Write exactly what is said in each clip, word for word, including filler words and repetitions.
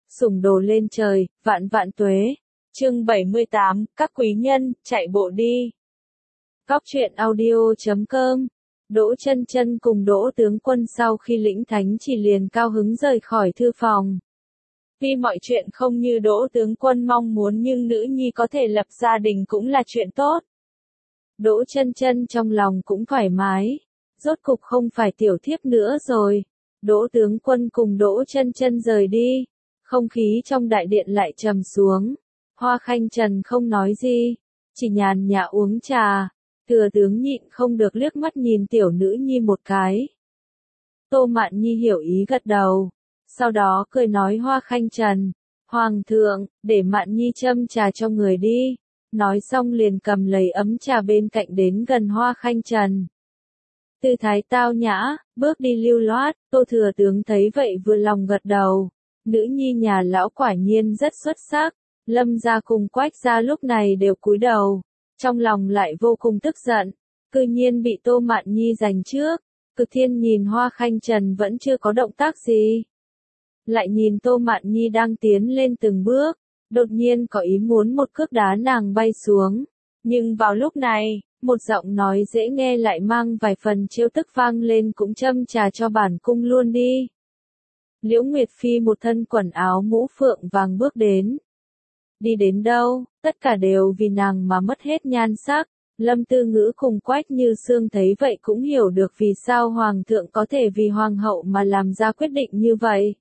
sủng đồ lên trời, vạn vạn tuế. Chương bảy mươi tám, các quý nhân, chạy bộ đi. Góc truyện audio chấm com. Đỗ Chân Chân cùng Đỗ tướng quân sau khi lĩnh thánh chỉ liền cao hứng rời khỏi thư phòng. Vì mọi chuyện không như Đỗ tướng quân mong muốn nhưng nữ nhi có thể lập gia đình cũng là chuyện tốt. Đỗ Chân Chân trong lòng cũng thoải mái, rốt cục không phải tiểu thiếp nữa rồi. Đỗ tướng quân cùng Đỗ Chân Chân rời đi, không khí trong đại điện lại trầm xuống. Hoa Khanh Trần không nói gì, chỉ nhàn nhã uống trà. Thừa tướng nhịn không được liếc mắt nhìn tiểu nữ nhi một cái. Tô Mạn Nhi hiểu ý gật đầu, sau đó cười nói Hoa Khanh Trần, Hoàng thượng, để Mạn Nhi châm trà cho người đi. Nói xong liền cầm lấy ấm trà bên cạnh đến gần Hoa Khanh Trần. Tư thái tao nhã, bước đi lưu loát, Tô thừa tướng thấy vậy vừa lòng gật đầu. Nữ nhi nhà lão quả nhiên rất xuất sắc. Lâm gia cùng Quách gia lúc này đều cúi đầu, trong lòng lại vô cùng tức giận, cư nhiên bị Tô Mạn Nhi giành trước. Cực Thiên nhìn Hoa Khanh Trần vẫn chưa có động tác gì, lại nhìn Tô Mạn Nhi đang tiến lên từng bước, đột nhiên có ý muốn một cước đá nàng bay xuống. Nhưng vào lúc này, một giọng nói dễ nghe lại mang vài phần trêu tức vang lên, cũng châm trà cho bản cung luôn đi. Liễu Nguyệt Phi một thân quần áo mũ phượng vàng bước đến. Đi đến đâu, tất cả đều vì nàng mà mất hết nhan sắc. Lâm Tư Ngữ cùng Quách Như Sương thấy vậy cũng hiểu được vì sao Hoàng thượng có thể vì Hoàng hậu mà làm ra quyết định như vậy.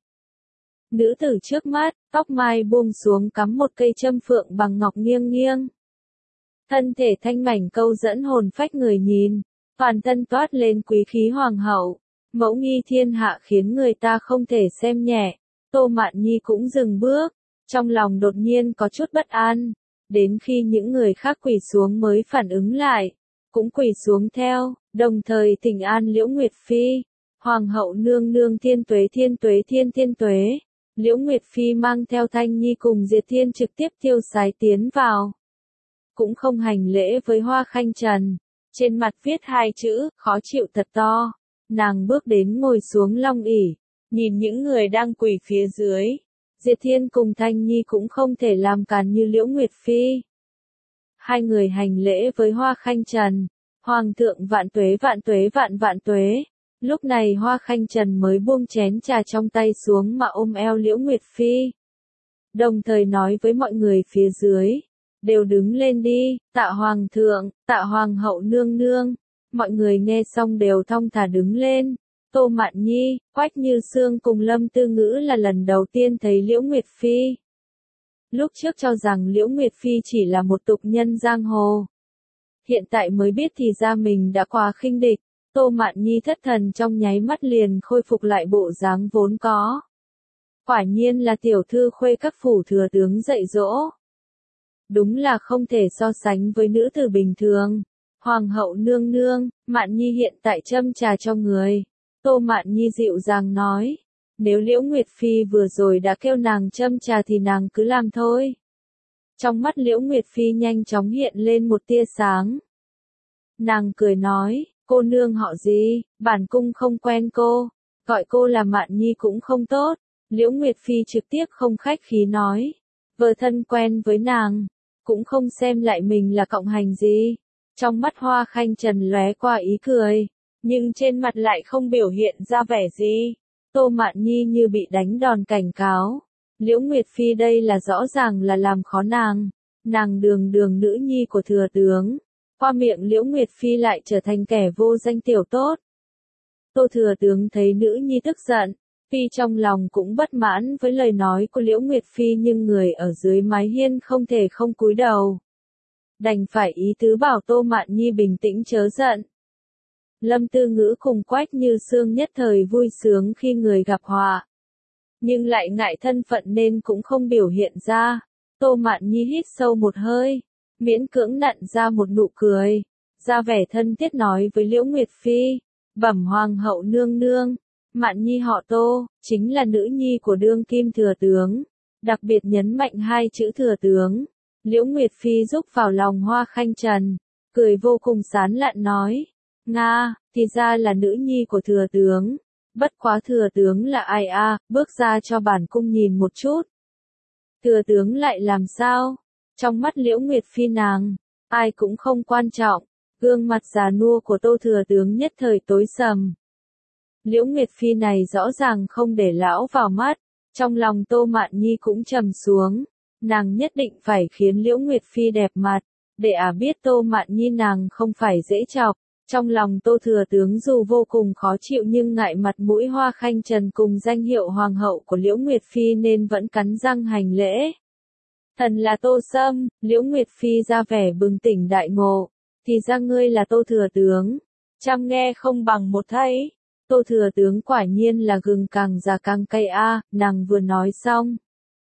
Nữ tử trước mắt, tóc mai buông xuống cắm một cây châm phượng bằng ngọc nghiêng nghiêng. Thân thể thanh mảnh câu dẫn hồn phách người nhìn, toàn thân toát lên quý khí Hoàng hậu. Mẫu nghi thiên hạ khiến người ta không thể xem nhẹ. Tô Mạn Nhi cũng dừng bước. Trong lòng đột nhiên có chút bất an, đến khi những người khác quỳ xuống mới phản ứng lại, cũng quỳ xuống theo, đồng thời thỉnh an Liễu Nguyệt Phi. Hoàng hậu nương nương thiên tuế thiên tuế thiên thiên tuế. Liễu Nguyệt Phi mang theo Thanh Nhi cùng Diệt Thiên trực tiếp tiêu sái tiến vào. Cũng không hành lễ với Hoa Khanh Trần, trên mặt viết hai chữ, khó chịu thật to. Nàng bước đến ngồi xuống long ỷ, nhìn những người đang quỳ phía dưới. Diệt Thiên cùng Thanh Nhi cũng không thể làm càn như Liễu Nguyệt Phi. Hai người hành lễ với Hoa Khanh Trần. Hoàng thượng vạn tuế vạn tuế vạn vạn tuế. Lúc này Hoa Khanh Trần mới buông chén trà trong tay xuống mà ôm eo Liễu Nguyệt Phi. Đồng thời nói với mọi người phía dưới. Đều đứng lên đi, tạ Hoàng thượng, tạ Hoàng hậu nương nương. Mọi người nghe xong đều thong thả đứng lên. Tô Mạn Nhi, Quách Như Sương cùng Lâm Tư Ngữ là lần đầu tiên thấy Liễu Nguyệt Phi. Lúc trước cho rằng Liễu Nguyệt Phi chỉ là một tục nhân giang hồ. Hiện tại mới biết thì ra mình đã quá khinh địch. Tô Mạn Nhi thất thần trong nháy mắt liền khôi phục lại bộ dáng vốn có. Quả nhiên là tiểu thư khuê các phủ thừa tướng dạy dỗ. Đúng là không thể so sánh với nữ tử bình thường. Hoàng hậu nương nương, Mạn Nhi hiện tại châm trà cho người. Tô Mạn Nhi dịu dàng nói, nếu Liễu Nguyệt Phi vừa rồi đã kêu nàng châm trà thì nàng cứ làm thôi. Trong mắt Liễu Nguyệt Phi nhanh chóng hiện lên một tia sáng. Nàng cười nói, cô nương họ gì, bản cung không quen cô, gọi cô là Mạn Nhi cũng không tốt. Liễu Nguyệt Phi trực tiếp không khách khí nói, vợ thân quen với nàng, cũng không xem lại mình là cộng hành gì. Trong mắt Hoa Khanh Trần lóe qua ý cười, nhưng trên mặt lại không biểu hiện ra vẻ gì. Tô Mạn Nhi như bị đánh đòn cảnh cáo. Liễu Nguyệt Phi đây là rõ ràng là làm khó nàng. Nàng đường đường nữ nhi của thừa tướng. Qua miệng Liễu Nguyệt Phi lại trở thành kẻ vô danh tiểu tốt. Tô thừa tướng thấy nữ nhi tức giận. Phi trong lòng cũng bất mãn với lời nói của Liễu Nguyệt Phi nhưng người ở dưới mái hiên không thể không cúi đầu. Đành phải ý tứ bảo Tô Mạn Nhi bình tĩnh chớ giận. Lâm Tư Ngữ cùng Quách Như Sương nhất thời vui sướng khi người gặp họa. Nhưng lại ngại thân phận nên cũng không biểu hiện ra. Tô Mạn Nhi hít sâu một hơi, miễn cưỡng nặn ra một nụ cười, ra vẻ thân thiết nói với Liễu Nguyệt Phi, bẩm Hoàng hậu nương nương, Mạn Nhi họ Tô, chính là nữ nhi của đương kim thừa tướng, đặc biệt nhấn mạnh hai chữ thừa tướng. Liễu Nguyệt Phi rúc vào lòng Hoa Khanh Trần, cười vô cùng sán lạn nói, Nga, thì ra là nữ nhi của thừa tướng, bất quá thừa tướng là ai a, bước ra cho bản cung nhìn một chút. Thừa tướng lại làm sao? Trong mắt Liễu Nguyệt Phi nàng, ai cũng không quan trọng. Gương mặt già nua của Tô thừa tướng nhất thời tối sầm. Liễu Nguyệt Phi này rõ ràng không để lão vào mắt. Trong lòng Tô Mạn Nhi cũng trầm xuống. Nàng nhất định phải khiến Liễu Nguyệt Phi đẹp mặt. Để ả biết Tô Mạn Nhi nàng không phải dễ chọc. Trong lòng Tô thừa tướng dù vô cùng khó chịu nhưng ngại mặt mũi Hoa Khanh Trần cùng danh hiệu hoàng hậu của Liễu Nguyệt Phi nên vẫn cắn răng hành lễ. Thần là Tô Sâm. Liễu Nguyệt Phi ra vẻ bừng tỉnh đại ngộ. Thì ra ngươi là Tô thừa tướng. Trăm nghe không bằng một thấy. Tô thừa tướng quả nhiên là gừng càng già càng cay a. Nàng vừa nói xong,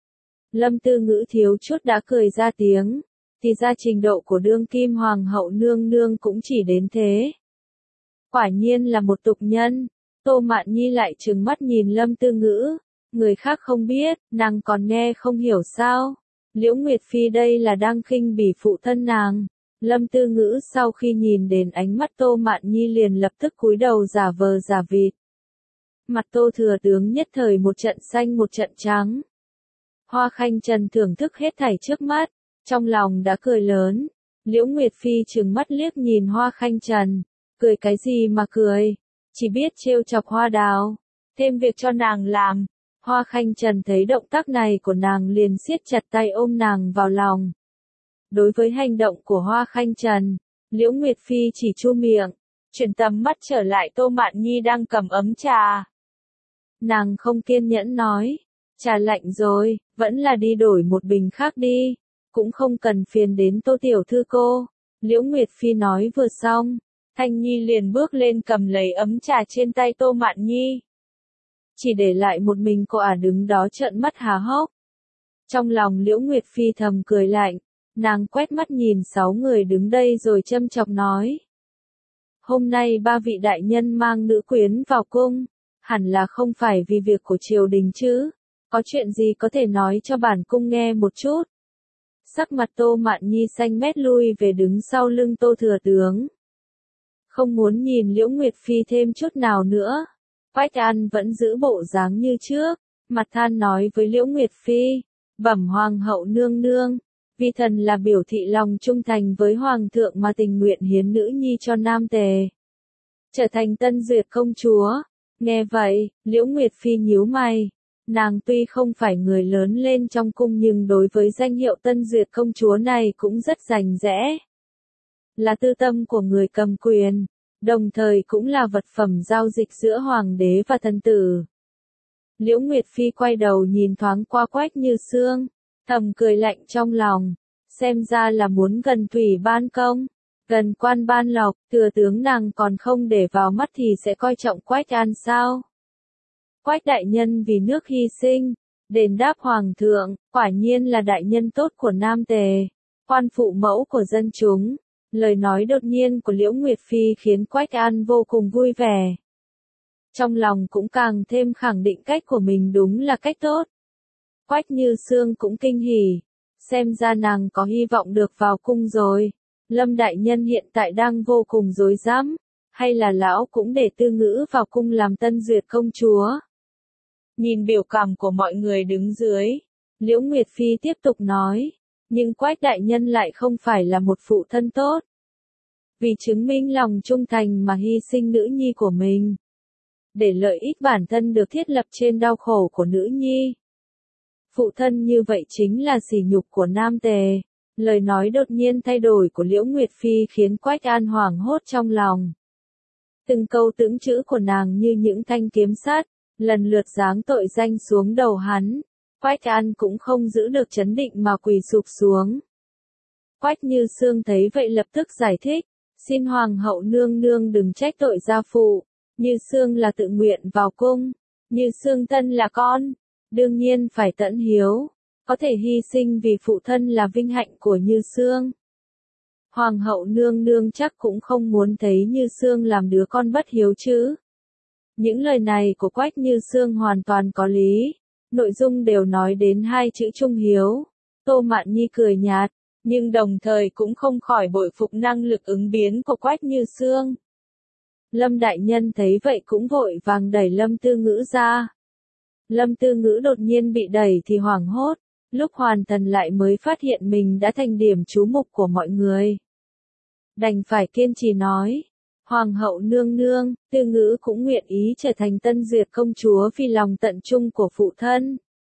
Lâm Tư Ngữ thiếu chút đã cười ra tiếng. Thì ra trình độ của đương kim hoàng hậu nương nương cũng chỉ đến thế. Quả nhiên là một tục nhân. Tô Mạn Nhi lại trừng mắt nhìn Lâm Tư Ngữ. Người khác không biết, nàng còn nghe không hiểu sao. Liễu Nguyệt Phi đây là đang khinh bỉ phụ thân nàng. Lâm Tư Ngữ sau khi nhìn đến ánh mắt Tô Mạn Nhi liền lập tức cúi đầu giả vờ giả vịt. Mặt Tô thừa tướng nhất thời một trận xanh một trận trắng. Hoa Khanh Trần thưởng thức hết thảy trước mắt, trong lòng đã cười lớn. Liễu Nguyệt Phi trừng mắt liếc nhìn Hoa Khanh Trần, cười cái gì mà cười, chỉ biết trêu chọc Hoa Đào, thêm việc cho nàng làm. Hoa Khanh Trần thấy động tác này của nàng liền siết chặt tay ôm nàng vào lòng. Đối với hành động của Hoa Khanh Trần, Liễu Nguyệt Phi chỉ chu miệng, chuyển tầm mắt trở lại Tô Mạn Nhi đang cầm ấm trà. Nàng không kiên nhẫn nói, trà lạnh rồi, vẫn là đi đổi một bình khác đi, cũng không cần phiền đến Tô tiểu thư cô. Liễu Nguyệt Phi nói vừa xong, Thanh Nhi liền bước lên cầm lấy ấm trà trên tay Tô Mạn Nhi. Chỉ để lại một mình cô ả đứng đó trợn mắt há hốc. Trong lòng Liễu Nguyệt Phi thầm cười lạnh, nàng quét mắt nhìn sáu người đứng đây rồi châm chọc nói. Hôm nay ba vị đại nhân mang nữ quyến vào cung, hẳn là không phải vì việc của triều đình chứ, có chuyện gì có thể nói cho bản cung nghe một chút. Sắc mặt Tô Mạn Nhi xanh mét lui về đứng sau lưng Tô thừa tướng. Không muốn nhìn Liễu Nguyệt Phi thêm chút nào nữa. Quách An vẫn giữ bộ dáng như trước, mặt than nói với Liễu Nguyệt Phi, bẩm hoàng hậu nương nương, vi thần là biểu thị lòng trung thành với hoàng thượng mà tình nguyện hiến nữ nhi cho Nam Tề, trở thành Tân Duyệt công chúa. Nghe vậy, Liễu Nguyệt Phi nhíu mày, nàng tuy không phải người lớn lên trong cung nhưng đối với danh hiệu Tân Duyệt công chúa này cũng rất rành rẽ. Là tư tâm của người cầm quyền, đồng thời cũng là vật phẩm giao dịch giữa hoàng đế và thần tử. Liễu Nguyệt Phi quay đầu nhìn thoáng qua Quách Như Sương, thầm cười lạnh trong lòng, xem ra là muốn gần thủy ban công, gần quan ban lộc, thừa tướng nàng còn không để vào mắt thì sẽ coi trọng Quách An sao. Quách đại nhân vì nước hy sinh, đền đáp hoàng thượng, quả nhiên là đại nhân tốt của Nam Tề, quan phụ mẫu của dân chúng. Lời nói đột nhiên của Liễu Nguyệt Phi khiến Quách An vô cùng vui vẻ. Trong lòng cũng càng thêm khẳng định cách của mình đúng là cách tốt. Quách Như Sương cũng kinh hỉ, xem ra nàng có hy vọng được vào cung rồi. Lâm đại nhân hiện tại đang vô cùng rối rắm, hay là lão cũng để Tư Ngữ vào cung làm Tân Duyệt công chúa. Nhìn biểu cảm của mọi người đứng dưới, Liễu Nguyệt Phi tiếp tục nói, nhưng Quách đại nhân lại không phải là một phụ thân tốt. Vì chứng minh lòng trung thành mà hy sinh nữ nhi của mình, để lợi ích bản thân được thiết lập trên đau khổ của nữ nhi. Phụ thân như vậy chính là sỉ nhục của Nam Tề. Lời nói đột nhiên thay đổi của Liễu Nguyệt Phi khiến Quách An hoảng hốt trong lòng. Từng câu từng chữ của nàng như những thanh kiếm sắt, lần lượt giáng tội danh xuống đầu hắn. Quách An cũng không giữ được trấn định mà quỳ sụp xuống. Quách Như Sương thấy vậy lập tức giải thích, xin hoàng hậu nương nương đừng trách tội gia phụ, Như Sương là tự nguyện vào cung, Như Sương thân là con, đương nhiên phải tận hiếu, có thể hy sinh vì phụ thân là vinh hạnh của Như Sương. Hoàng hậu nương nương chắc cũng không muốn thấy Như Sương làm đứa con bất hiếu chứ. Những lời này của Quách Như Sương hoàn toàn có lý. Nội dung đều nói đến hai chữ trung hiếu. Tô Mạn Nhi cười nhạt, nhưng đồng thời cũng không khỏi bội phục năng lực ứng biến của Quách Như Sương. Lâm đại nhân thấy vậy cũng vội vàng đẩy Lâm Tư Ngữ ra. Lâm Tư Ngữ đột nhiên bị đẩy thì hoảng hốt, lúc hoàn thần lại mới phát hiện mình đã thành điểm chú mục của mọi người. Đành phải kiên trì nói, Hoàng hậu nương nương, Tư Ngữ cũng nguyện ý trở thành Tân Duyệt công chúa vì lòng tận trung của phụ thân.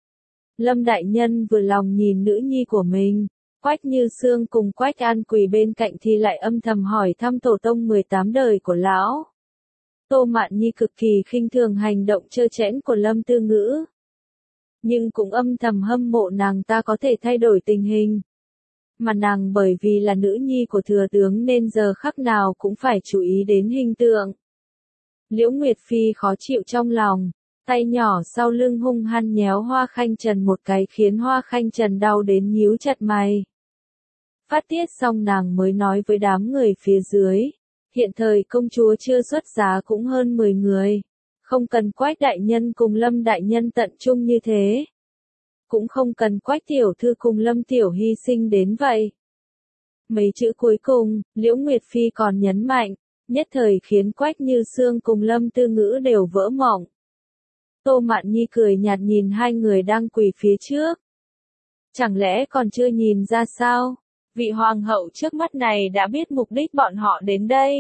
Lâm đại nhân vừa lòng nhìn nữ nhi của mình, Quách Như Sương cùng Quách An quỳ bên cạnh thì lại âm thầm hỏi thăm tổ tông mười tám đời của lão. Tô Mạn Nhi cực kỳ khinh thường hành động trơ trẽn của Lâm Tư Ngữ, nhưng cũng âm thầm hâm mộ nàng ta có thể thay đổi tình hình. Mà nàng bởi vì là nữ nhi của thừa tướng nên giờ khắc nào cũng phải chú ý đến hình tượng. Liễu Nguyệt Phi khó chịu trong lòng, tay nhỏ sau lưng hung hăng nhéo Hoa Khanh Trần một cái khiến Hoa Khanh Trần đau đến nhíu chặt mày. Phát tiết xong nàng mới nói với đám người phía dưới, hiện thời công chúa chưa xuất giá cũng hơn mười người, không cần Quách đại nhân cùng Lâm đại nhân tận trung như thế. Cũng không cần Quách tiểu thư cùng Lâm tiểu hy sinh đến vậy. Mấy chữ cuối cùng, Liễu Nguyệt Phi còn nhấn mạnh, nhất thời khiến Quách Như Sương cùng Lâm Tư Ngữ đều vỡ mộng. Tô Mạn Nhi cười nhạt nhìn hai người đang quỳ phía trước. Chẳng lẽ còn chưa nhìn ra sao? Vị hoàng hậu trước mắt này đã biết mục đích bọn họ đến đây.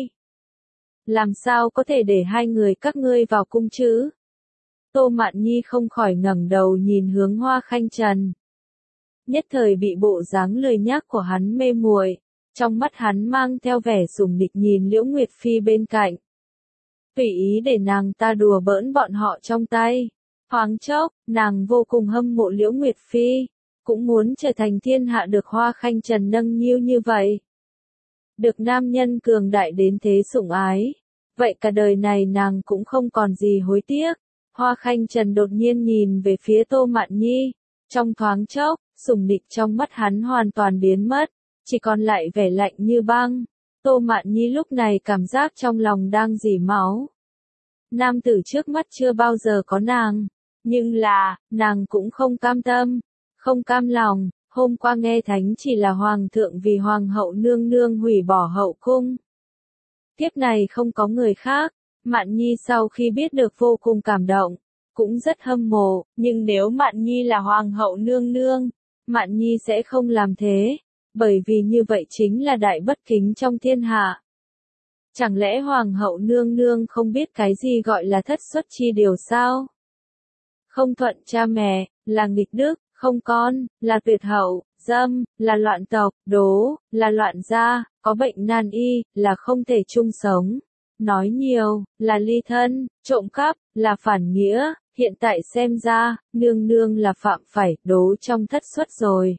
Làm sao có thể để hai người các ngươi vào cung chứ? Tô Mạn Nhi không khỏi ngẩng đầu nhìn hướng Hoa Khanh Trần. Nhất thời bị bộ dáng lười nhác của hắn mê muội, trong mắt hắn mang theo vẻ sùng địch nhìn Liễu Nguyệt Phi bên cạnh. Tùy ý để nàng ta đùa bỡn bọn họ trong tay. Thoáng chốc, nàng vô cùng hâm mộ Liễu Nguyệt Phi, cũng muốn trở thành thiên hạ được Hoa Khanh Trần nâng niu như vậy. Được nam nhân cường đại đến thế sủng ái, vậy cả đời này nàng cũng không còn gì hối tiếc. Hoa Khanh Trần đột nhiên nhìn về phía Tô Mạn Nhi, trong thoáng chốc, sủng địch trong mắt hắn hoàn toàn biến mất, chỉ còn lại vẻ lạnh như băng. Tô Mạn Nhi lúc này cảm giác trong lòng đang rỉ máu. Nam tử trước mắt chưa bao giờ có nàng, nhưng là, nàng cũng không cam tâm, không cam lòng. Hôm qua nghe thánh chỉ là hoàng thượng vì hoàng hậu nương nương hủy bỏ hậu cung. Tiếp này không có người khác. Mạn Nhi sau khi biết được vô cùng cảm động, cũng rất hâm mộ, nhưng nếu Mạn Nhi là hoàng hậu nương nương, Mạn Nhi sẽ không làm thế, bởi vì như vậy chính là đại bất kính trong thiên hạ. Chẳng lẽ hoàng hậu nương nương không biết cái gì gọi là thất xuất chi điều sao? Không thuận cha mẹ, là nghịch đức, không con, là tuyệt hậu, dâm, là loạn tộc, đố, là loạn gia, có bệnh nan y, là không thể chung sống. Nói nhiều, là ly thân, trộm cắp, là phản nghĩa, hiện tại xem ra, nương nương là phạm phải đố trong thất xuất rồi.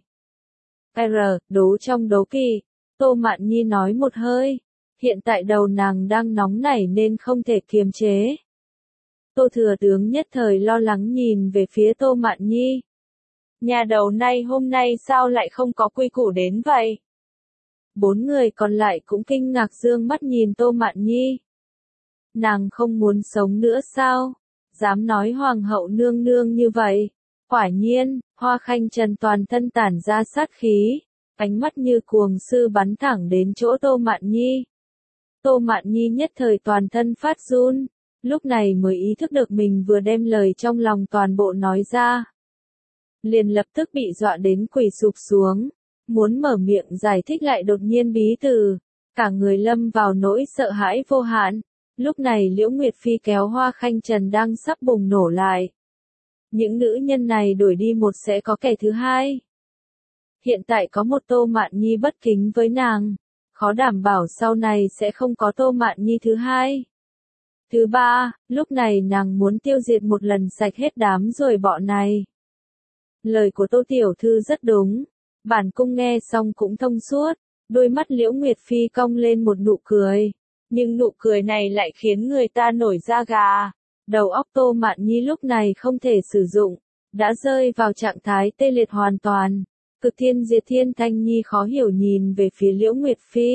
R, đố trong đố kỵ. Tô Mạn Nhi nói một hơi, hiện tại đầu nàng đang nóng nảy nên không thể kiềm chế. Tô thừa tướng nhất thời lo lắng nhìn về phía Tô Mạn Nhi. Nhà đầu này hôm nay sao lại không có quy củ đến vậy? Bốn người còn lại cũng kinh ngạc dương mắt nhìn Tô Mạn Nhi. Nàng không muốn sống nữa sao? Dám nói hoàng hậu nương nương như vậy. Quả nhiên, Hoa Khanh Trần toàn thân tản ra sát khí, ánh mắt như cuồng sư bắn thẳng đến chỗ Tô Mạn Nhi. Tô Mạn Nhi nhất thời toàn thân phát run, lúc này mới ý thức được mình vừa đem lời trong lòng toàn bộ nói ra. Liền lập tức bị dọa đến quỳ sụp xuống, muốn mở miệng giải thích lại đột nhiên bí từ, cả người lâm vào nỗi sợ hãi vô hạn. Lúc này Liễu Nguyệt Phi kéo Hoa Khanh Trần đang sắp bùng nổ lại. Những nữ nhân này đuổi đi một sẽ có kẻ thứ hai. Hiện tại có một Tô Mạn Nhi bất kính với nàng, khó đảm bảo sau này sẽ không có Tô Mạn Nhi thứ hai. Thứ ba, lúc này nàng muốn tiêu diệt một lần sạch hết đám rồi bọ này. Lời của Tô Tiểu Thư rất đúng, bản cung nghe xong cũng thông suốt, đôi mắt Liễu Nguyệt Phi cong lên một nụ cười. Nhưng nụ cười này lại khiến người ta nổi da gà. Đầu óc Tô Mạn Nhi lúc này không thể sử dụng, đã rơi vào trạng thái tê liệt hoàn toàn. Cực Thiên Diệt Thiên Thanh Nhi khó hiểu nhìn về phía Liễu Nguyệt Phi.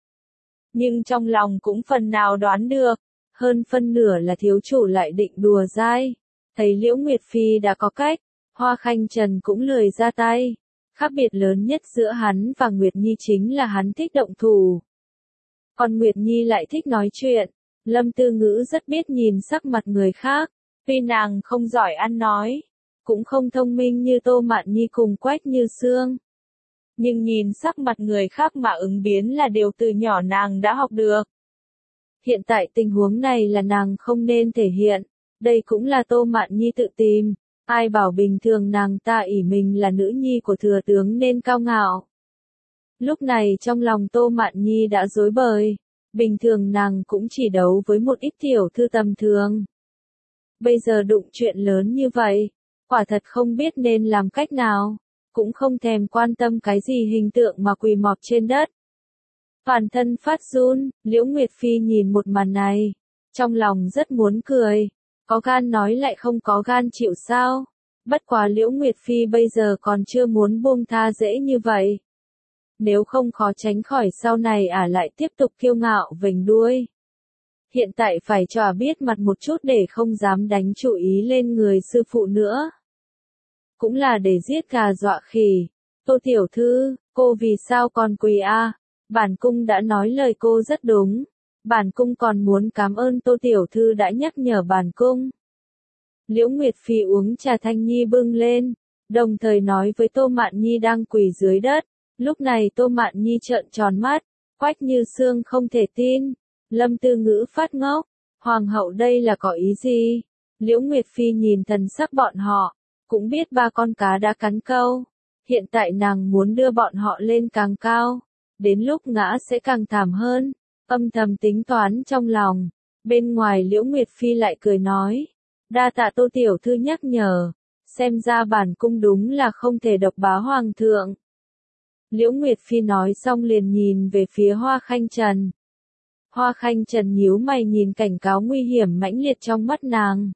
Nhưng trong lòng cũng phần nào đoán được, hơn phân nửa là thiếu chủ lại định đùa dai. Thấy Liễu Nguyệt Phi đã có cách, Hoa Khanh Trần cũng lười ra tay. Khác biệt lớn nhất giữa hắn và Nguyệt Nhi chính là hắn thích động thủ. Còn Nguyệt Nhi lại thích nói chuyện. Lâm Tư Ngữ rất biết nhìn sắc mặt người khác, tuy nàng không giỏi ăn nói, cũng không thông minh như Tô Mạn Nhi cùng Quách Như Sương. Nhưng nhìn sắc mặt người khác mà ứng biến là điều từ nhỏ nàng đã học được. Hiện tại tình huống này là nàng không nên thể hiện, đây cũng là Tô Mạn Nhi tự tìm, ai bảo bình thường nàng ta ỷ mình là nữ nhi của thừa tướng nên cao ngạo. Lúc này trong lòng Tô Mạn Nhi đã rối bời, bình thường nàng cũng chỉ đấu với một ít tiểu thư tầm thường. Bây giờ đụng chuyện lớn như vậy, quả thật không biết nên làm cách nào, cũng không thèm quan tâm cái gì hình tượng mà quỳ mọp trên đất. Toàn thân phát run, Liễu Nguyệt Phi nhìn một màn này, trong lòng rất muốn cười, có gan nói lại không có gan chịu sao, bất quá Liễu Nguyệt Phi bây giờ còn chưa muốn buông tha dễ như vậy. Nếu không khó tránh khỏi sau này ả lại tiếp tục kiêu ngạo vểnh đuôi. Hiện tại phải cho ả biết mặt một chút để không dám đánh chủ ý lên người sư phụ nữa. Cũng là để giết gà dọa khỉ. Tô tiểu thư, cô vì sao còn quỳ a? Bản cung đã nói lời cô rất đúng. Bản cung còn muốn cảm ơn Tô tiểu thư đã nhắc nhở bản cung. Liễu Nguyệt Phi uống trà Thanh Nhi bưng lên, đồng thời nói với Tô Mạn Nhi đang quỳ dưới đất. Lúc này Tô Mạn Nhi trợn tròn mắt, Quách Như Sương không thể tin. Lâm Tư Ngữ phát ngốc, hoàng hậu đây là có ý gì? Liễu Nguyệt Phi nhìn thần sắc bọn họ, cũng biết ba con cá đã cắn câu. Hiện tại nàng muốn đưa bọn họ lên càng cao, đến lúc ngã sẽ càng thảm hơn. Âm thầm tính toán trong lòng, bên ngoài Liễu Nguyệt Phi lại cười nói, đa tạ Tô tiểu thư nhắc nhở, xem ra bản cung đúng là không thể độc bá hoàng thượng. Liễu Nguyệt Phi nói xong liền nhìn về phía Hoa Khanh Trần. Hoa Khanh Trần nhíu mày nhìn cảnh cáo nguy hiểm mãnh liệt trong mắt nàng.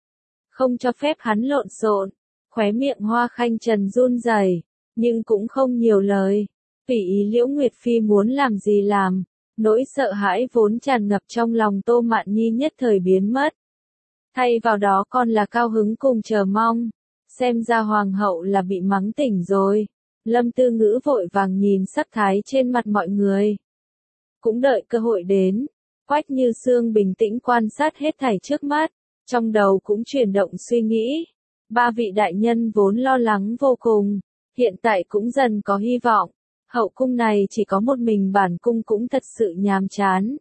Không cho phép hắn lộn xộn, khóe miệng Hoa Khanh Trần run rẩy, nhưng cũng không nhiều lời. Tùy ý Liễu Nguyệt Phi muốn làm gì làm, nỗi sợ hãi vốn tràn ngập trong lòng Tô Mạn Nhi nhất thời biến mất. Thay vào đó còn là cao hứng cùng chờ mong, xem ra hoàng hậu là bị mắng tỉnh rồi. Lâm Tư Ngữ vội vàng nhìn sắc thái trên mặt mọi người. Cũng đợi cơ hội đến, Quách Như Sương bình tĩnh quan sát hết thảy trước mắt, trong đầu cũng chuyển động suy nghĩ. Ba vị đại nhân vốn lo lắng vô cùng, hiện tại cũng dần có hy vọng. Hậu cung này chỉ có một mình bản cung cũng thật sự nhàm chán.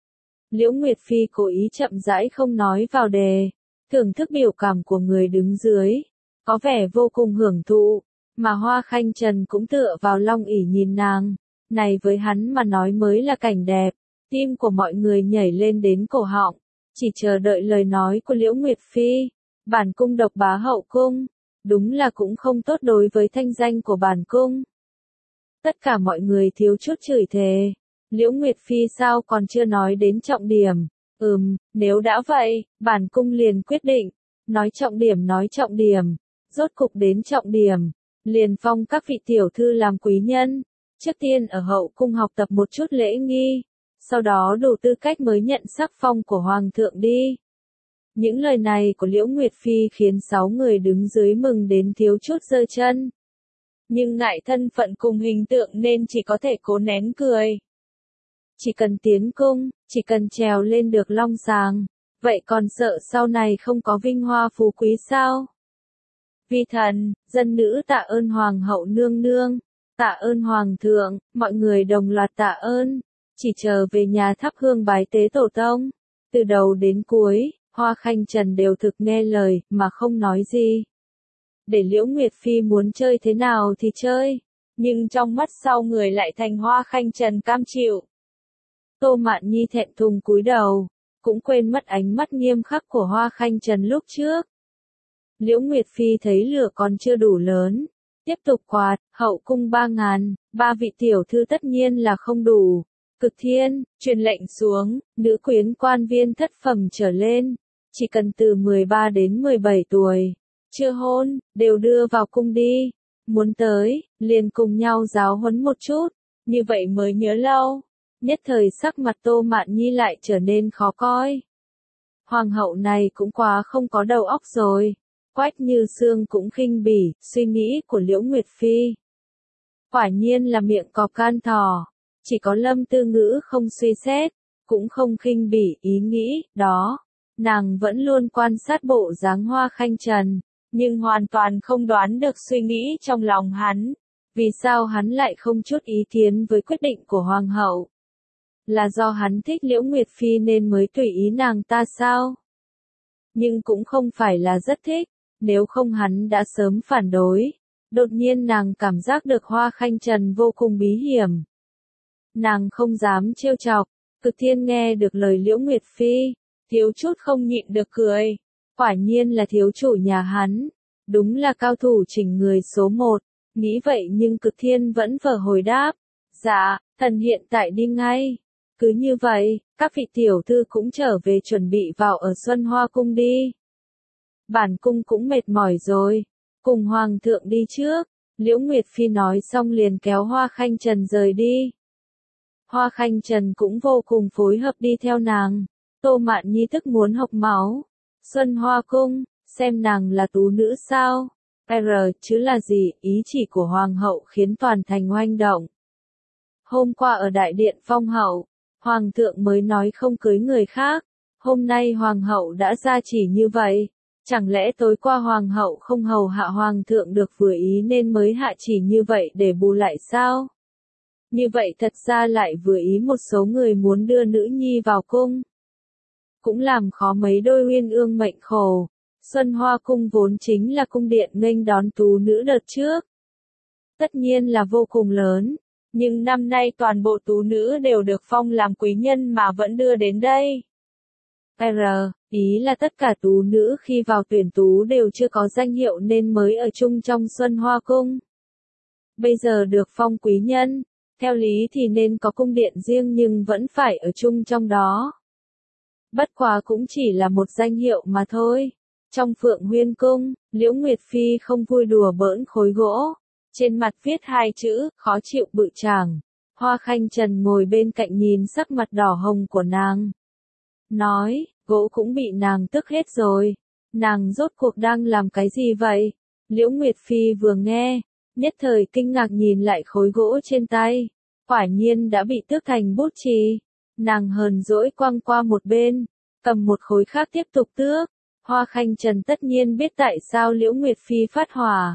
Liễu Nguyệt Phi cố ý chậm rãi không nói vào đề, thưởng thức biểu cảm của người đứng dưới, có vẻ vô cùng hưởng thụ. Mà Hoa Khanh Trần cũng tựa vào long ỷ nhìn nàng, này với hắn mà nói mới là cảnh đẹp, tim của mọi người nhảy lên đến cổ họng, chỉ chờ đợi lời nói của Liễu Nguyệt Phi. Bản cung độc bá hậu cung, đúng là cũng không tốt đối với thanh danh của bản cung. Tất cả mọi người thiếu chút chửi thề, Liễu Nguyệt Phi sao còn chưa nói đến trọng điểm, ừm, nếu đã vậy, bản cung liền quyết định, nói trọng điểm nói trọng điểm, rốt cục đến trọng điểm. Liền phong các vị tiểu thư làm quý nhân, trước tiên ở hậu cung học tập một chút lễ nghi, sau đó đủ tư cách mới nhận sắc phong của hoàng thượng đi. Những lời này của Liễu Nguyệt Phi khiến sáu người đứng dưới mừng đến thiếu chút giơ chân. Nhưng ngại thân phận cùng hình tượng nên chỉ có thể cố nén cười. Chỉ cần tiến cung, chỉ cần trèo lên được long sàng, vậy còn sợ sau này không có vinh hoa phú quý sao? Vi thần, dân nữ tạ ơn hoàng hậu nương nương, tạ ơn hoàng thượng, mọi người đồng loạt tạ ơn, chỉ chờ về nhà thắp hương bái tế tổ tông. Từ đầu đến cuối, Hoa Khanh Trần đều thực nghe lời, mà không nói gì. Để Liễu Nguyệt Phi muốn chơi thế nào thì chơi, nhưng trong mắt sau người lại thành Hoa Khanh Trần cam chịu. Tô Mạn Nhi thẹn thùng cúi đầu, cũng quên mất ánh mắt nghiêm khắc của Hoa Khanh Trần lúc trước. Liễu Nguyệt Phi thấy lửa còn chưa đủ lớn, tiếp tục quạt, hậu cung ba ngàn, ba vị tiểu thư tất nhiên là không đủ. Cực Thiên, truyền lệnh xuống, nữ quyến quan viên thất phẩm trở lên, chỉ cần từ mười ba đến mười bảy tuổi, chưa hôn, đều đưa vào cung đi. Muốn tới, liền cùng nhau giáo huấn một chút, như vậy mới nhớ lâu. Nhất thời sắc mặt Tô Mạn Nhi lại trở nên khó coi. Hoàng hậu này cũng quá không có đầu óc rồi. Quách Như Sương cũng khinh bỉ, suy nghĩ của Liễu Nguyệt Phi. Quả nhiên là miệng cọp can thỏ, chỉ có Lâm Tư Ngữ không suy xét, cũng không khinh bỉ ý nghĩ, đó. Nàng vẫn luôn quan sát bộ dáng Hoa Khanh Trần, nhưng hoàn toàn không đoán được suy nghĩ trong lòng hắn. Vì sao hắn lại không chút ý kiến với quyết định của hoàng hậu? Là do hắn thích Liễu Nguyệt Phi nên mới tùy ý nàng ta sao? Nhưng cũng không phải là rất thích, nếu không hắn đã sớm phản đối. Đột nhiên nàng cảm giác được Hoa Khanh Trần vô cùng bí hiểm. Nàng không dám trêu chọc, Cực Thiên nghe được lời Liễu Nguyệt Phi, thiếu chút không nhịn được cười. Quả nhiên là thiếu chủ nhà hắn, đúng là cao thủ chỉnh người số một. Nghĩ vậy nhưng Cực Thiên vẫn vờ hồi đáp. Dạ, thần hiện tại đi ngay. Cứ như vậy, các vị tiểu thư cũng trở về chuẩn bị vào ở Xuân Hoa Cung đi. Bản cung cũng mệt mỏi rồi. Cùng hoàng thượng đi trước. Liễu Nguyệt Phi nói xong liền kéo Hoa Khanh Trần rời đi. Hoa Khanh Trần cũng vô cùng phối hợp đi theo nàng. Tô Mạn Nhi tức muốn học máu. Xuân Hoa Cung, xem nàng là tú nữ sao? R chứ là gì? Ý chỉ của hoàng hậu khiến toàn thành oanh động. Hôm qua ở đại điện phong hậu, hoàng thượng mới nói không cưới người khác. Hôm nay hoàng hậu đã ra chỉ như vậy. Chẳng lẽ tối qua hoàng hậu không hầu hạ hoàng thượng được vừa ý nên mới hạ chỉ như vậy để bù lại sao? Như vậy thật ra lại vừa ý một số người muốn đưa nữ nhi vào cung. Cũng làm khó mấy đôi uyên ương mệnh khổ. Xuân Hoa Cung vốn chính là cung điện nghênh đón tú nữ đợt trước. Tất nhiên là vô cùng lớn, nhưng năm nay toàn bộ tú nữ đều được phong làm quý nhân mà vẫn đưa đến đây. R, ý là tất cả tú nữ khi vào tuyển tú đều chưa có danh hiệu nên mới ở chung trong Xuân Hoa Cung. Bây giờ được phong quý nhân, theo lý thì nên có cung điện riêng nhưng vẫn phải ở chung trong đó. Bất quá cũng chỉ là một danh hiệu mà thôi. Trong Phượng Huyên Cung, Liễu Nguyệt Phi không vui đùa bỡn khối gỗ. Trên mặt viết hai chữ, khó chịu bự chàng. Hoa Khanh Trần ngồi bên cạnh nhìn sắc mặt đỏ hồng của nàng. Nói, gỗ cũng bị nàng tức hết rồi. Nàng rốt cuộc đang làm cái gì vậy? Liễu Nguyệt Phi vừa nghe, nhất thời kinh ngạc nhìn lại khối gỗ trên tay. Quả nhiên đã bị tước thành bút chì. Nàng hờn dỗi quăng qua một bên, cầm một khối khác tiếp tục tước. Hoa Khanh Trần tất nhiên biết tại sao Liễu Nguyệt Phi phát hỏa.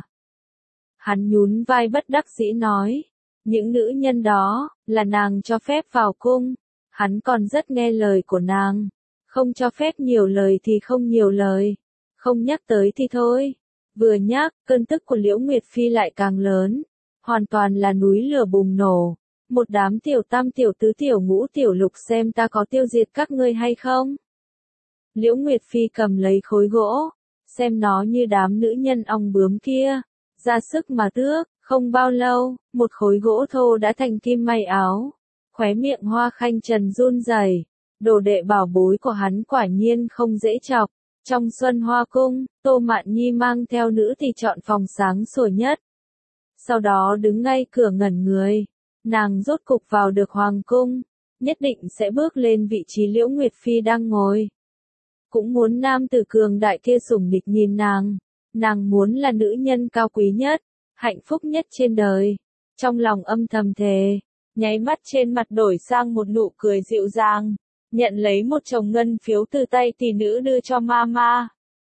Hắn nhún vai bất đắc dĩ nói, những nữ nhân đó, là nàng cho phép vào cung. Hắn còn rất nghe lời của nàng. Không cho phép nhiều lời thì không nhiều lời. Không nhắc tới thì thôi. Vừa nhắc, cơn tức của Liễu Nguyệt Phi lại càng lớn. Hoàn toàn là núi lửa bùng nổ. Một đám tiểu tam tiểu tứ tiểu ngũ tiểu lục xem ta có tiêu diệt các ngươi hay không. Liễu Nguyệt Phi cầm lấy khối gỗ, xem nó như đám nữ nhân ong bướm kia, ra sức mà tước, không bao lâu, một khối gỗ thô đã thành kim may áo. Khóe miệng Hoa Khanh Trần run rẩy, đồ đệ bảo bối của hắn quả nhiên không dễ chọc. Trong Xuân Hoa Cung, Tô Mạn Nhi mang theo nữ thì chọn phòng sáng sủa nhất. Sau đó đứng ngay cửa ngẩn người, nàng rốt cục vào được hoàng cung, nhất định sẽ bước lên vị trí Liễu Nguyệt Phi đang ngồi. Cũng muốn nam tử cường đại kia sủng địch nhìn nàng, nàng muốn là nữ nhân cao quý nhất, hạnh phúc nhất trên đời. Trong lòng âm thầm thề, nháy mắt trên mặt đổi sang một nụ cười dịu dàng, nhận lấy một chồng ngân phiếu từ tay tỷ nữ đưa cho Mama.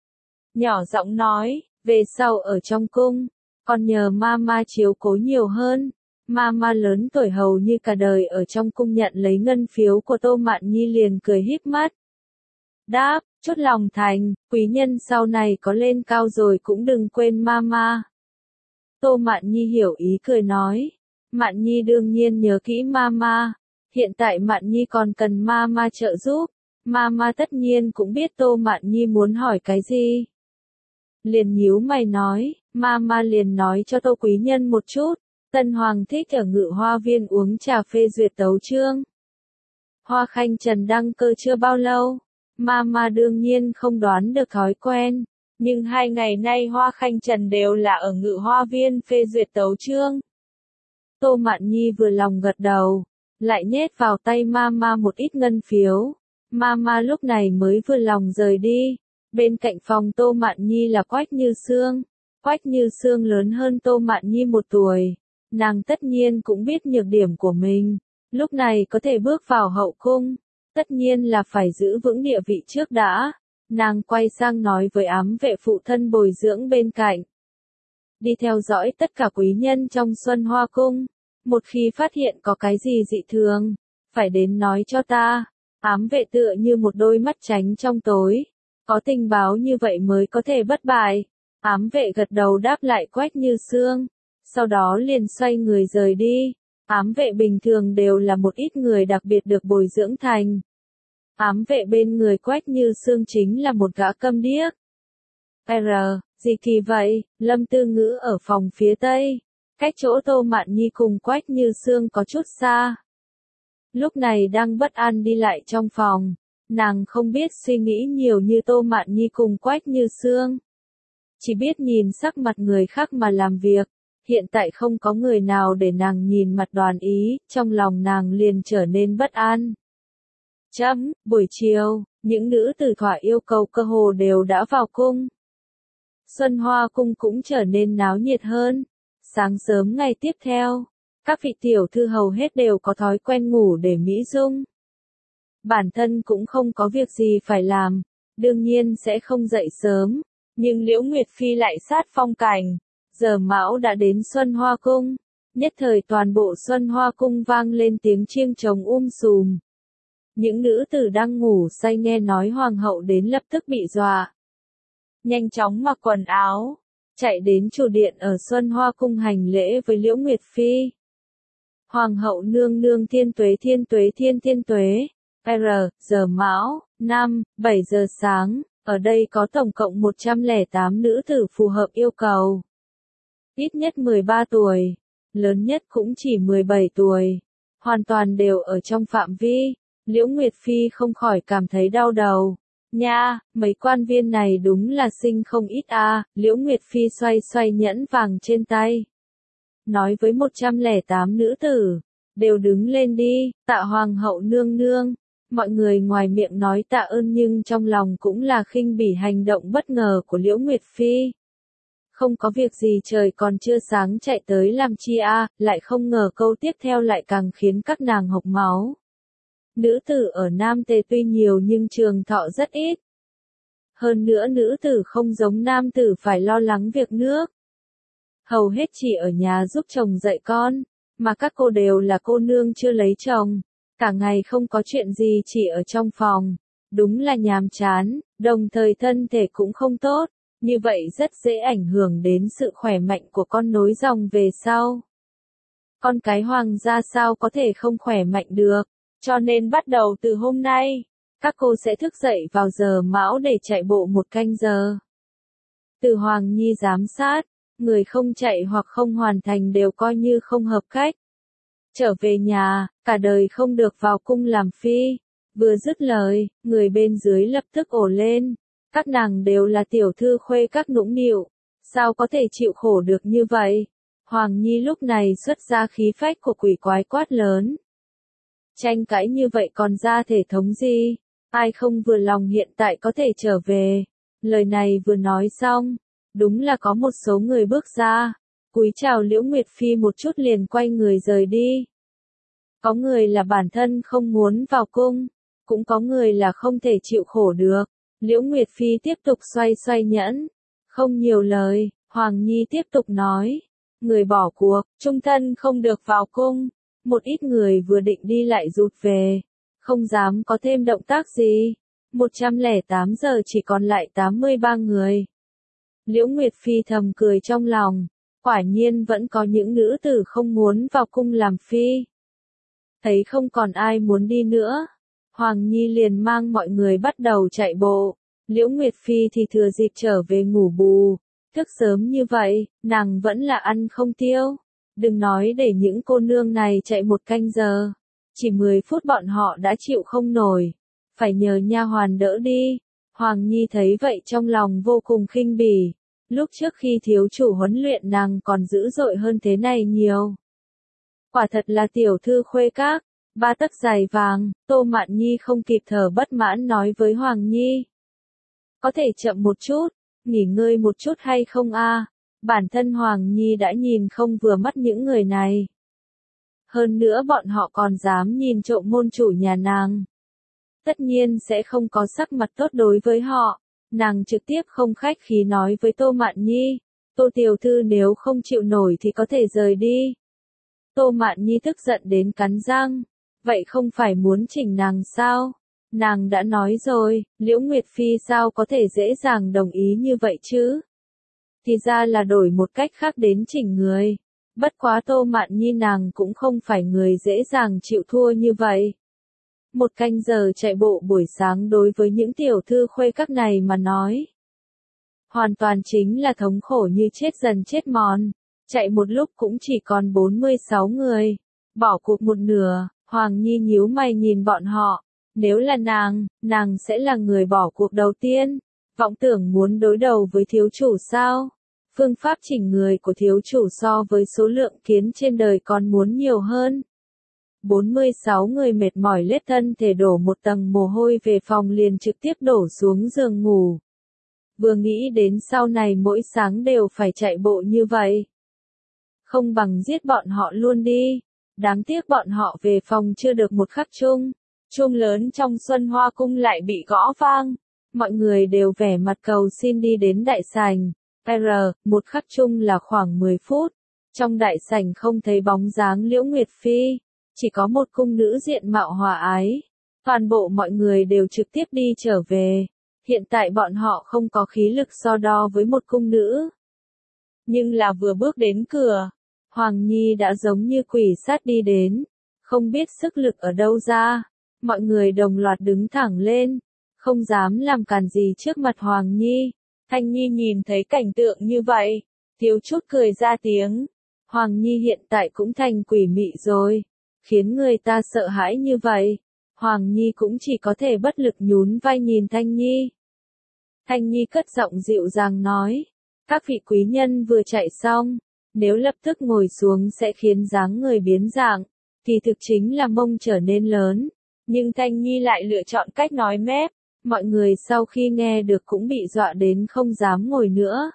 Nhỏ giọng nói, về sau ở trong cung, còn nhờ Mama chiếu cố nhiều hơn. Mama lớn tuổi hầu như cả đời ở trong cung nhận lấy ngân phiếu của Tô Mạn Nhi liền cười híp mắt. Đáp, chốt lòng thành, quý nhân sau này có lên cao rồi cũng đừng quên Mama. Tô Mạn Nhi hiểu ý cười nói. Mạn Nhi đương nhiên nhớ kỹ Mama. Hiện tại Mạn Nhi còn cần Mama trợ giúp. Mama tất nhiên cũng biết Tô Mạn Nhi muốn hỏi cái gì. Liền nhíu mày nói, Mama liền nói cho Tô quý nhân một chút. Tân Hoàng thích ở Ngự Hoa Viên uống trà phê duyệt tấu chương. Hoa Khanh Trần đăng cơ chưa bao lâu. Mama đương nhiên không đoán được thói quen. Nhưng hai ngày nay Hoa Khanh Trần đều là ở Ngự Hoa Viên phê duyệt tấu chương. Tô Mạn Nhi vừa lòng gật đầu, lại nhét vào tay Mama một ít ngân phiếu. Mama lúc này mới vừa lòng rời đi. Bên cạnh phòng Tô Mạn Nhi là Quách Như Sương. Quách Như Sương lớn hơn Tô Mạn Nhi một tuổi. Nàng tất nhiên cũng biết nhược điểm của mình. Lúc này có thể bước vào hậu cung, tất nhiên là phải giữ vững địa vị trước đã. nàng quay sang nói với ám vệ phụ thân bồi dưỡng bên cạnh. Đi theo dõi tất cả quý nhân trong Xuân Hoa Cung. Một khi phát hiện có cái gì dị thường, phải đến nói cho ta. Ám vệ tựa như một đôi mắt tránh trong tối. Có tình báo như vậy mới có thể bất bại. Ám vệ gật đầu đáp lại Quách Như Sương. Sau đó liền xoay người rời đi. Ám vệ bình thường đều là một ít người đặc biệt được bồi dưỡng thành. Ám vệ bên người Quách Như Sương chính là một gã câm điếc. R, gì kỳ vậy? Lâm Tư Ngữ ở phòng phía tây. Cách chỗ Tô Mạn Nhi cùng Quách Như Sương có chút xa. Lúc này đang bất an đi lại trong phòng. Nàng không biết suy nghĩ nhiều như Tô Mạn Nhi cùng Quách Như Sương. Chỉ biết nhìn sắc mặt người khác mà làm việc. Hiện tại không có người nào để nàng nhìn mặt đoán ý, trong lòng nàng liền trở nên bất an. Chấm, buổi chiều, những nữ tử thỏa yêu cầu cơ hồ đều đã vào cung. Xuân Hoa Cung cũng trở nên náo nhiệt hơn. Sáng sớm ngày tiếp theo, các vị tiểu thư hầu hết đều có thói quen ngủ để mỹ dung. Bản thân cũng không có việc gì phải làm, đương nhiên sẽ không dậy sớm, nhưng Liễu Nguyệt Phi lại sát phong cảnh. Giờ mão đã đến Xuân Hoa Cung, nhất thời toàn bộ Xuân Hoa Cung vang lên tiếng chiêng trống um sùm. Những nữ tử đang ngủ say nghe nói hoàng hậu đến lập tức bị dọa. Nhanh chóng mặc quần áo, chạy đến chủ điện ở Xuân Hoa Cung hành lễ với Liễu Nguyệt Phi. Hoàng hậu nương nương thiên tuế thiên tuế thiên thiên tuế, R, giờ mão, năm, bảy giờ sáng, ở đây có tổng cộng một trăm lẻ tám nữ tử phù hợp yêu cầu. Ít nhất mười ba tuổi, lớn nhất cũng chỉ mười bảy tuổi, hoàn toàn đều ở trong phạm vi. Liễu Nguyệt Phi không khỏi cảm thấy đau đầu. Nha, mấy quan viên này đúng là sinh không ít a. À. Liễu Nguyệt Phi xoay xoay nhẫn vàng trên tay. Nói với một trăm lẻ tám nữ tử, đều đứng lên đi, tạ hoàng hậu nương nương. Mọi người ngoài miệng nói tạ ơn nhưng trong lòng cũng là khinh bỉ hành động bất ngờ của Liễu Nguyệt Phi. Không có việc gì trời còn chưa sáng chạy tới làm chi a, à, lại không ngờ câu tiếp theo lại càng khiến các nàng hộc máu. Nữ tử ở Nam Tề tuy nhiều nhưng trường thọ rất ít. Hơn nữa nữ tử không giống nam tử phải lo lắng việc nước. Hầu hết chỉ ở nhà giúp chồng dạy con, mà các cô đều là cô nương chưa lấy chồng. Cả ngày không có chuyện gì chỉ ở trong phòng. Đúng là nhàm chán, đồng thời thân thể cũng không tốt. Như vậy rất dễ ảnh hưởng đến sự khỏe mạnh của con nối dòng về sau. Con cái hoàng gia sao có thể không khỏe mạnh được, cho nên bắt đầu từ hôm nay, các cô sẽ thức dậy vào giờ mão để chạy bộ một canh giờ. Từ Hoàng Nhi giám sát, người không chạy hoặc không hoàn thành đều coi như không hợp cách. Trở về nhà, cả đời không được vào cung làm phi. Vừa dứt lời, người bên dưới lập tức ồ lên. Các nàng đều là tiểu thư khuê các nũng nịu, sao có thể chịu khổ được như vậy? Hoàng Nhi lúc này xuất ra khí phách của quỷ quái quát lớn. Tranh cãi như vậy còn ra thể thống gì? Ai không vừa lòng hiện tại có thể trở về. Lời này vừa nói xong, đúng là có một số người bước ra, cúi chào Liễu Nguyệt Phi một chút liền quay người rời đi. Có người là bản thân không muốn vào cung, cũng có người là không thể chịu khổ được. Liễu Nguyệt Phi tiếp tục xoay xoay nhẫn, không nhiều lời, Hoàng Nhi tiếp tục nói, người bỏ cuộc, trung thân không được vào cung, một ít người vừa định đi lại rụt về, không dám có thêm động tác gì, một trăm lẻ tám giờ chỉ còn lại tám mươi ba người. Liễu Nguyệt Phi thầm cười trong lòng, quả nhiên vẫn có những nữ tử không muốn vào cung làm phi. Thấy không còn ai muốn đi nữa. Hoàng Nhi liền mang mọi người bắt đầu chạy bộ, Liễu Nguyệt Phi thì thừa dịp trở về ngủ bù, thức sớm như vậy, nàng vẫn là ăn không tiêu, đừng nói để những cô nương này chạy một canh giờ, chỉ mười phút bọn họ đã chịu không nổi, phải nhờ nha hoàn đỡ đi. Hoàng Nhi thấy vậy trong lòng vô cùng khinh bỉ, lúc trước khi thiếu chủ huấn luyện nàng còn dữ dội hơn thế này nhiều. Quả thật là tiểu thư khuê các. Ba tấc dài vàng, Tô Mạn Nhi không kịp thở bất mãn nói với Hoàng Nhi. Có thể chậm một chút, nghỉ ngơi một chút hay không a? Bản thân Hoàng Nhi đã nhìn không vừa mắt những người này. Hơn nữa bọn họ còn dám nhìn trộm môn chủ nhà nàng. tất nhiên sẽ không có sắc mặt tốt đối với họ. Nàng trực tiếp không khách khí nói với Tô Mạn Nhi, Tô tiểu thư nếu không chịu nổi thì có thể rời đi. Tô Mạn Nhi tức giận đến cắn răng, vậy không phải muốn chỉnh nàng sao? Nàng đã nói rồi, Liễu Nguyệt Phi sao có thể dễ dàng đồng ý như vậy chứ? Thì ra là đổi một cách khác đến chỉnh người. Bất quá Tô Mạn Nhi nàng cũng không phải người dễ dàng chịu thua như vậy. Một canh giờ chạy bộ buổi sáng đối với những tiểu thư khuê các này mà nói. Hoàn toàn chính là thống khổ như chết dần chết mòn. Chạy một lúc cũng chỉ còn bốn mươi sáu người. Bỏ cuộc một nửa, Hoàng Nhi nhíu mày nhìn bọn họ. Nếu là nàng, nàng sẽ là người bỏ cuộc đầu tiên. Vọng tưởng muốn đối đầu với thiếu chủ sao? Phương pháp chỉnh người của thiếu chủ so với số lượng kiến trên đời còn muốn nhiều hơn. bốn mươi sáu người mệt mỏi lết thân thể đổ một tầng mồ hôi về phòng liền trực tiếp đổ xuống giường ngủ. Vừa nghĩ đến sau này mỗi sáng đều phải chạy bộ như vậy. Không bằng giết bọn họ luôn đi. Đáng tiếc bọn họ về phòng chưa được một khắc chung. Chuông lớn trong Xuân Hoa Cung lại bị gõ vang. Mọi người đều vẻ mặt cầu xin đi đến đại sảnh. R, một khắc chung là khoảng mười phút. Trong đại sảnh không thấy bóng dáng Liễu Nguyệt Phi. Chỉ có một cung nữ diện mạo hòa ái. Toàn bộ mọi người đều trực tiếp đi trở về. Hiện tại bọn họ không có khí lực so đo với một cung nữ. Nhưng là vừa bước đến cửa, Hoàng Nhi đã giống như quỷ sát đi đến. Không biết sức lực ở đâu ra. Mọi người đồng loạt đứng thẳng lên. Không dám làm càn gì trước mặt Hoàng Nhi. Thanh Nhi nhìn thấy cảnh tượng như vậy. Thiếu chút cười ra tiếng. Hoàng Nhi hiện tại cũng thành quỷ mị rồi. Khiến người ta sợ hãi như vậy. Hoàng Nhi cũng chỉ có thể bất lực nhún vai nhìn Thanh Nhi. Thanh Nhi cất giọng dịu dàng nói. Các vị quý nhân vừa chạy xong. Nếu lập tức ngồi xuống sẽ khiến dáng người biến dạng. Thì thực chính là mông trở nên lớn. Nhưng Thanh Nhi lại lựa chọn cách nói mép. Mọi người sau khi nghe được cũng bị dọa đến không dám ngồi nữa.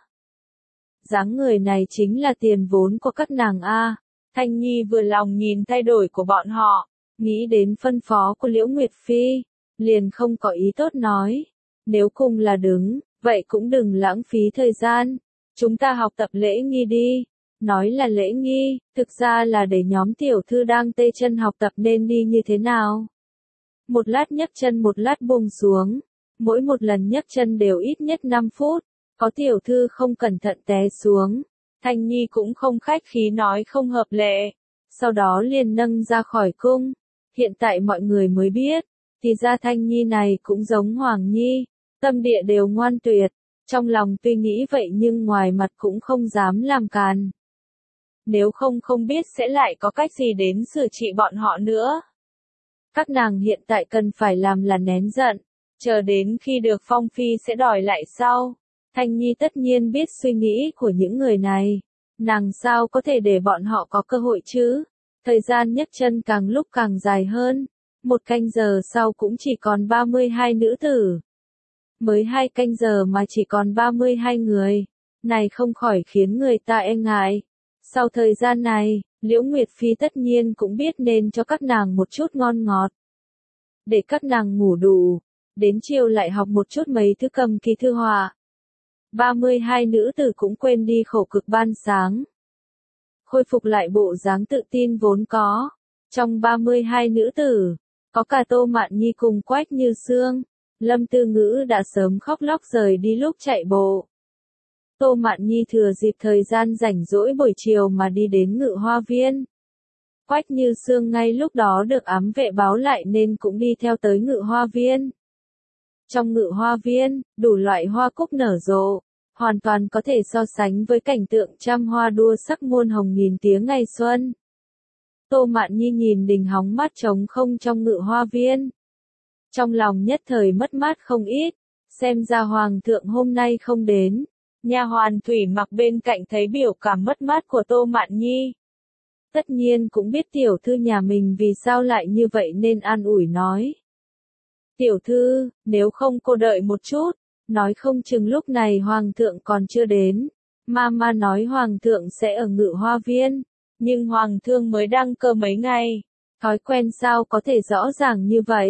Dáng người này chính là tiền vốn của các nàng a. Thanh Nhi vừa lòng nhìn thay đổi của bọn họ, nghĩ đến phân phó của Liễu Nguyệt Phi, liền không có ý tốt nói. Nếu cùng là đứng, vậy cũng đừng lãng phí thời gian. Chúng ta học tập lễ nghi đi. Nói là lễ nghi, thực ra là để nhóm tiểu thư đang tê chân học tập nên đi như thế nào. Một lát nhấc chân một lát buông xuống. Mỗi một lần nhấc chân đều ít nhất năm phút. Có tiểu thư không cẩn thận té xuống. Thanh Nhi cũng không khách khí nói không hợp lệ. Sau đó liền nâng ra khỏi cung. Hiện tại mọi người mới biết. Thì ra Thanh Nhi này cũng giống Hoàng Nhi. Tâm địa đều ngoan tuyệt. Trong lòng tuy nghĩ vậy nhưng ngoài mặt cũng không dám làm càn. Nếu không không biết sẽ lại có cách gì đến xử trị bọn họ nữa. Các nàng hiện tại cần phải làm là nén giận. Chờ đến khi được phong phi sẽ đòi lại sau. Thanh Nhi tất nhiên biết suy nghĩ của những người này. Nàng sao có thể để bọn họ có cơ hội chứ? Thời gian nhấc chân càng lúc càng dài hơn. Một canh giờ sau cũng chỉ còn ba mươi hai nữ tử. Mới hai canh giờ mà chỉ còn ba mươi hai người. Này không khỏi khiến người ta e ngại. Sau thời gian này, Liễu Nguyệt Phi tất nhiên cũng biết nên cho các nàng một chút ngon ngọt. Để các nàng ngủ đủ. Đến chiều lại học một chút mấy thứ cầm kỳ thư họa. ba mươi hai nữ tử cũng quên đi khổ cực ban sáng. Khôi phục lại bộ dáng tự tin vốn có. Trong ba mươi hai nữ tử, có cả Tô Mạn Nhi cùng Quách Như Sương. Lâm Tư Ngữ đã sớm khóc lóc rời đi lúc chạy bộ. Tô Mạn Nhi thừa dịp thời gian rảnh rỗi buổi chiều mà đi đến Ngự Hoa Viên. Quách Như Sương ngay lúc đó được ám vệ báo lại nên cũng đi theo tới Ngự Hoa Viên. Trong Ngự Hoa Viên, đủ loại hoa cúc nở rộ, hoàn toàn có thể so sánh với cảnh tượng trăm hoa đua sắc muôn hồng nghìn tiếng ngày xuân. Tô Mạn Nhi nhìn đình hóng mát trống không trong Ngự Hoa Viên. Trong lòng nhất thời mất mát không ít, xem ra Hoàng thượng hôm nay không đến. Nha hoàn Thủy Mặc bên cạnh thấy biểu cảm mất mát của Tô Mạn Nhi. Tất nhiên cũng biết tiểu thư nhà mình vì sao lại như vậy nên an ủi nói. Tiểu thư, nếu không cô đợi một chút, nói không chừng lúc này Hoàng thượng còn chưa đến. Mama nói Hoàng thượng sẽ ở Ngự Hoa Viên, nhưng Hoàng thượng mới đăng cơ mấy ngày. Thói quen sao có thể rõ ràng như vậy.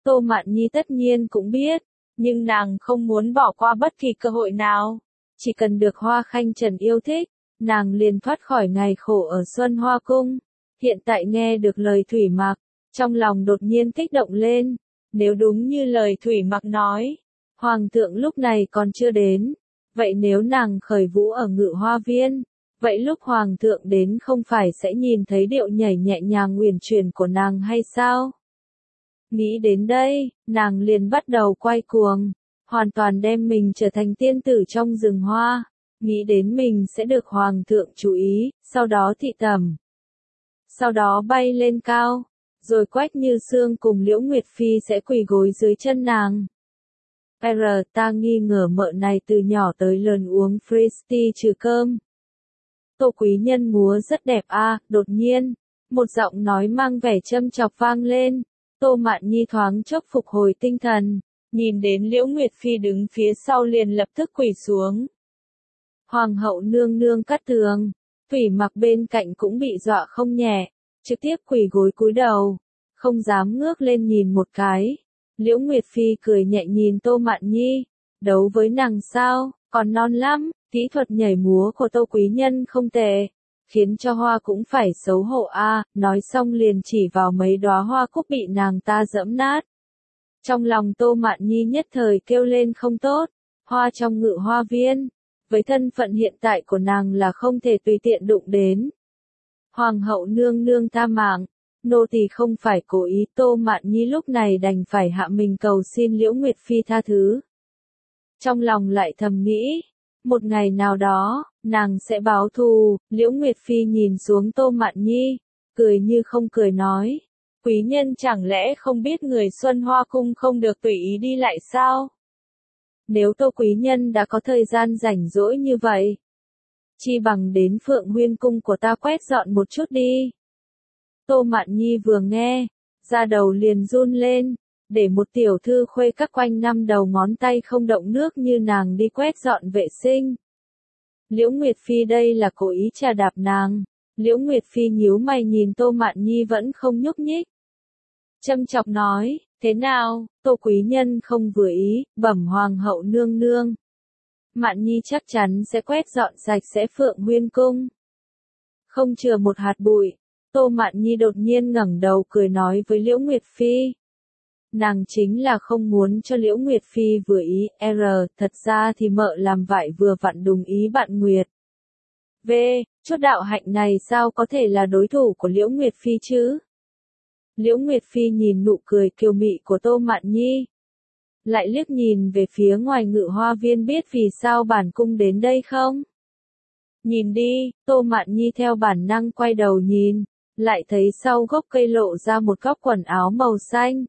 Tô Mạn Nhi tất nhiên cũng biết, nhưng nàng không muốn bỏ qua bất kỳ cơ hội nào. Chỉ cần được Hoa Khanh Trần yêu thích, nàng liền thoát khỏi ngày khổ ở Xuân Hoa Cung. Hiện tại nghe được lời Thủy Mặc, trong lòng đột nhiên kích động lên. Nếu đúng như lời Thủy Mặc nói, Hoàng thượng lúc này còn chưa đến. Vậy nếu nàng khởi vũ ở Ngự Hoa Viên, vậy lúc Hoàng thượng đến không phải sẽ nhìn thấy điệu nhảy nhẹ nhàng uyển chuyển của nàng hay sao? Nghĩ đến đây, nàng liền bắt đầu quay cuồng, hoàn toàn đem mình trở thành tiên tử trong rừng hoa, nghĩ đến mình sẽ được Hoàng thượng chú ý, sau đó thị tẩm. Sau đó bay lên cao, rồi Quách Như Sương cùng Liễu Nguyệt Phi sẽ quỳ gối dưới chân nàng. R ta nghi ngờ mợ này từ nhỏ tới lớn uống free trừ cơm. Tô quý nhân múa rất đẹp a, à, đột nhiên, một giọng nói mang vẻ châm chọc vang lên. Tô Mạn Nhi thoáng chốc phục hồi tinh thần, nhìn đến Liễu Nguyệt Phi đứng phía sau liền lập tức quỳ xuống. Hoàng hậu nương nương cắt tường, Thủy Mặc bên cạnh cũng bị dọa không nhẹ, trực tiếp quỳ gối cúi đầu, không dám ngước lên nhìn một cái. Liễu Nguyệt Phi cười nhẹ nhìn Tô Mạn Nhi, đấu với nàng sao, còn non lắm, kỹ thuật nhảy múa của Tô quý nhân không tệ, khiến cho hoa cũng phải xấu hổ a, à, nói xong liền chỉ vào mấy đóa hoa cúc bị nàng ta dẫm nát. Trong lòng Tô Mạn Nhi nhất thời kêu lên không tốt, hoa trong Ngự Hoa Viên, với thân phận hiện tại của nàng là không thể tùy tiện đụng đến. Hoàng hậu nương nương tha mạng, nô tỳ không phải cố ý. Tô Mạn Nhi lúc này đành phải hạ mình cầu xin Liễu Nguyệt Phi tha thứ. Trong lòng lại thầm nghĩ, một ngày nào đó, nàng sẽ báo thù. Liễu Nguyệt Phi nhìn xuống Tô Mạn Nhi, cười như không cười nói, quý nhân chẳng lẽ không biết người Xuân Hoa Cung không được tùy ý đi lại sao? Nếu Tô quý nhân đã có thời gian rảnh rỗi như vậy, chi bằng đến Phượng Huyên Cung của ta quét dọn một chút đi. Tô Mạn Nhi vừa nghe, da đầu liền run lên, để một tiểu thư khuê các quanh năm đầu ngón tay không động nước như nàng đi quét dọn vệ sinh. Liễu Nguyệt Phi đây là cố ý trà đạp nàng. Liễu Nguyệt Phi nhíu mày nhìn Tô Mạn Nhi vẫn không nhúc nhích. Châm chọc nói, thế nào, Tô quý nhân không vừa ý, bẩm Hoàng hậu nương nương. Mạn Nhi chắc chắn sẽ quét dọn sạch sẽ Phượng Huyên Cung. Không chừa một hạt bụi, Tô Mạn Nhi đột nhiên ngẩng đầu cười nói với Liễu Nguyệt Phi. Nàng chính là không muốn cho Liễu Nguyệt Phi vừa ý, R, thật ra thì mợ làm vại vừa vặn đúng ý bạn Nguyệt. V, chút đạo hạnh này sao có thể là đối thủ của Liễu Nguyệt Phi chứ? Liễu Nguyệt Phi nhìn nụ cười kiều mị của Tô Mạn Nhi. Lại liếc nhìn về phía ngoài Ngự Hoa Viên biết vì sao bản cung đến đây không? Nhìn đi, Tô Mạn Nhi theo bản năng quay đầu nhìn, lại thấy sau gốc cây lộ ra một góc quần áo màu xanh.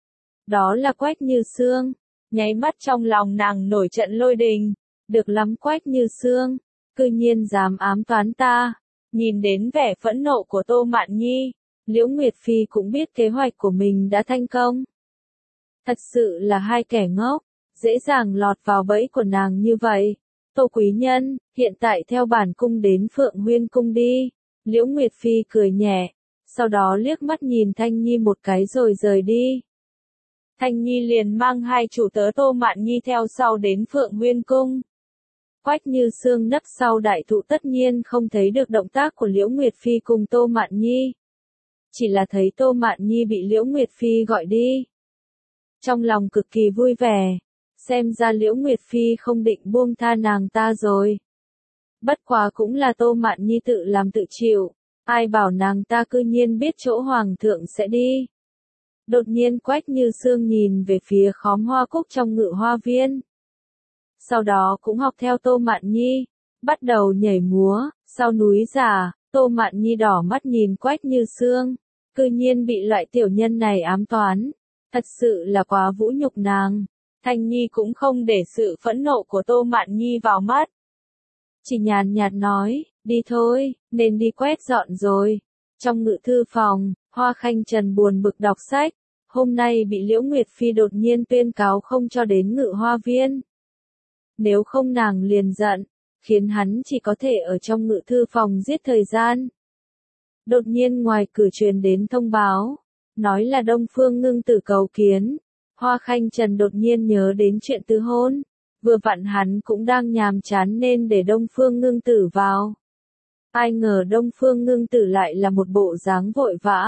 Đó là Quách Như Sương, nháy mắt trong lòng nàng nổi trận lôi đình, được lắm Quách Như Sương, cư nhiên dám ám toán ta. Nhìn đến vẻ phẫn nộ của Tô Mạn Nhi, Liễu Nguyệt Phi cũng biết kế hoạch của mình đã thành công. Thật sự là hai kẻ ngốc, dễ dàng lọt vào bẫy của nàng như vậy. Tô quý nhân, hiện tại theo bản cung đến Phượng Huyên Cung đi. Liễu Nguyệt Phi cười nhẹ, sau đó liếc mắt nhìn Thanh Nhi một cái rồi rời đi. Thanh Nhi liền mang hai chủ tớ Tô Mạn Nhi theo sau đến Phượng Huyên Cung. Quách Như Sương nấp sau đại thụ tất nhiên không thấy được động tác của Liễu Nguyệt Phi cùng Tô Mạn Nhi. Chỉ là thấy Tô Mạn Nhi bị Liễu Nguyệt Phi gọi đi. Trong lòng cực kỳ vui vẻ, xem ra Liễu Nguyệt Phi không định buông tha nàng ta rồi. Bất quá cũng là Tô Mạn Nhi tự làm tự chịu, ai bảo nàng ta cư nhiên biết chỗ Hoàng thượng sẽ đi. Đột nhiên Quách Như Sương nhìn về phía khóm hoa cúc trong Ngự Hoa Viên. Sau đó cũng học theo Tô Mạn Nhi, bắt đầu nhảy múa. Sau núi giả, Tô Mạn Nhi đỏ mắt nhìn Quách Như Sương, cư nhiên bị loại tiểu nhân này ám toán. Thật sự là quá vũ nhục nàng. Thanh Nhi cũng không để sự phẫn nộ của Tô Mạn Nhi vào mắt. Chỉ nhàn nhạt nói, đi thôi, nên đi quét dọn rồi. Trong ngự thư phòng, Hoa Khanh Trần buồn bực đọc sách. Hôm nay bị Liễu Nguyệt Phi đột nhiên tuyên cáo không cho đến Ngự Hoa Viên. Nếu không nàng liền giận, khiến hắn chỉ có thể ở trong ngự thư phòng giết thời gian. Đột nhiên ngoài cửa truyền đến thông báo. nói là Đông Phương Ngưng Tử cầu kiến. Hoa Khanh Trần đột nhiên nhớ đến chuyện tứ hôn, vừa vặn hắn cũng đang nhàm chán nên để Đông Phương Ngưng Tử vào. Ai ngờ Đông Phương Ngưng Tử lại là một bộ dáng vội vã.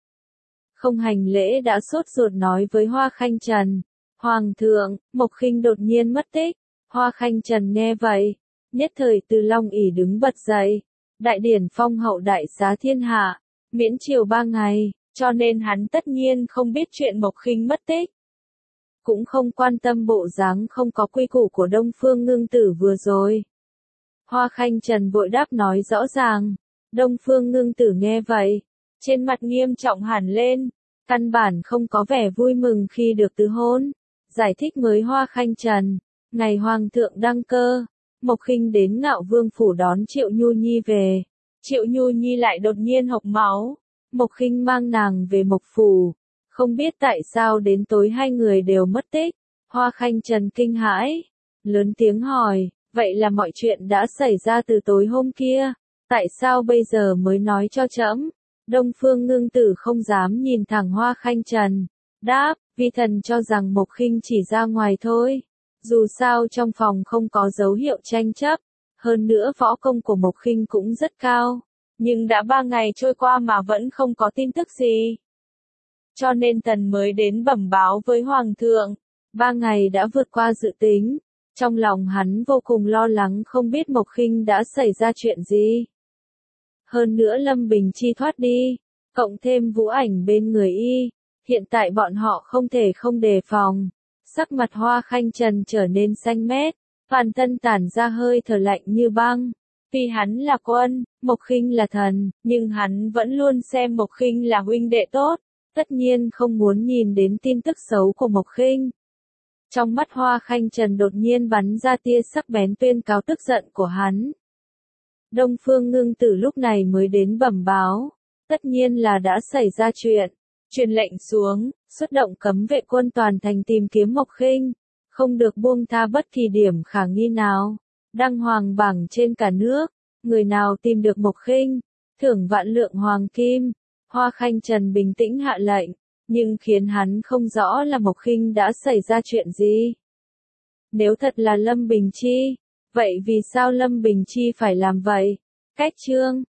Không hành lễ đã sốt ruột nói với Hoa Khanh Trần, Hoàng thượng, Mộc Khinh đột nhiên mất tích. Hoa Khanh Trần nghe vậy, nhất thời từ long ỷ đứng bật dậy, đại điển phong hậu đại xá thiên hạ, miễn triều ba ngày, cho nên hắn tất nhiên không biết chuyện Mộc Khinh mất tích. Cũng không quan tâm bộ dáng không có quy củ của Đông Phương Ngưng Tử vừa rồi. Hoa Khanh Trần vội đáp nói rõ ràng. Đông Phương Ngưng Tử nghe vậy, trên mặt nghiêm trọng hẳn lên, căn bản không có vẻ vui mừng khi được tứ hôn. Giải thích với Hoa Khanh Trần, ngày Hoàng thượng đăng cơ, Mộc Khinh đến Ngạo Vương phủ đón Triệu Nhu Nhi về. Triệu Nhu Nhi lại đột nhiên hộc máu, Mộc Khinh mang nàng về Mộc phủ. Không biết tại sao đến tối hai người đều mất tích. Hoa Khanh Trần kinh hãi, lớn tiếng hỏi, vậy là mọi chuyện đã xảy ra từ tối hôm kia, tại sao bây giờ mới nói cho trẫm? Đông Phương Ngưng Tử không dám nhìn thẳng Hoa Khanh Trần, đáp, vi thần cho rằng Mộc Khinh chỉ ra ngoài thôi. Dù sao trong phòng không có dấu hiệu tranh chấp, hơn nữa võ công của Mộc Khinh cũng rất cao, nhưng đã ba ngày trôi qua mà vẫn không có tin tức gì. Cho nên thần mới đến bẩm báo với Hoàng thượng. Ba ngày đã vượt qua dự tính, trong lòng hắn vô cùng lo lắng không biết Mộc Khinh đã xảy ra chuyện gì. Hơn nữa Lâm Bình Chi thoát đi, cộng thêm Vũ Ảnh bên người y, hiện tại bọn họ không thể không đề phòng. Sắc mặt Hoa Khanh Trần trở nên xanh mét, toàn thân tản ra hơi thở lạnh như băng. Vì hắn là quân, Mộc Khinh là thần, nhưng hắn vẫn luôn xem Mộc Khinh là huynh đệ tốt, tất nhiên không muốn nhìn đến tin tức xấu của Mộc Khinh. Trong mắt Hoa Khanh Trần đột nhiên bắn ra tia sắc bén tuyên cáo tức giận của hắn. Đông Phương Ngưng Tử lúc này mới đến bẩm báo, tất nhiên là đã xảy ra chuyện, truyền lệnh xuống, xuất động cấm vệ quân toàn thành tìm kiếm Mộc Khinh, không được buông tha bất kỳ điểm khả nghi nào. Đăng hoàng bảng trên cả nước, người nào tìm được Mộc Khinh, thưởng vạn lượng hoàng kim. Hoa Khanh Trần bình tĩnh hạ lệnh, nhưng khiến hắn không rõ là Mộc Khinh đã xảy ra chuyện gì. Nếu thật là Lâm Bình Chi, vậy vì sao Lâm Bình Chi phải làm vậy? Cách chương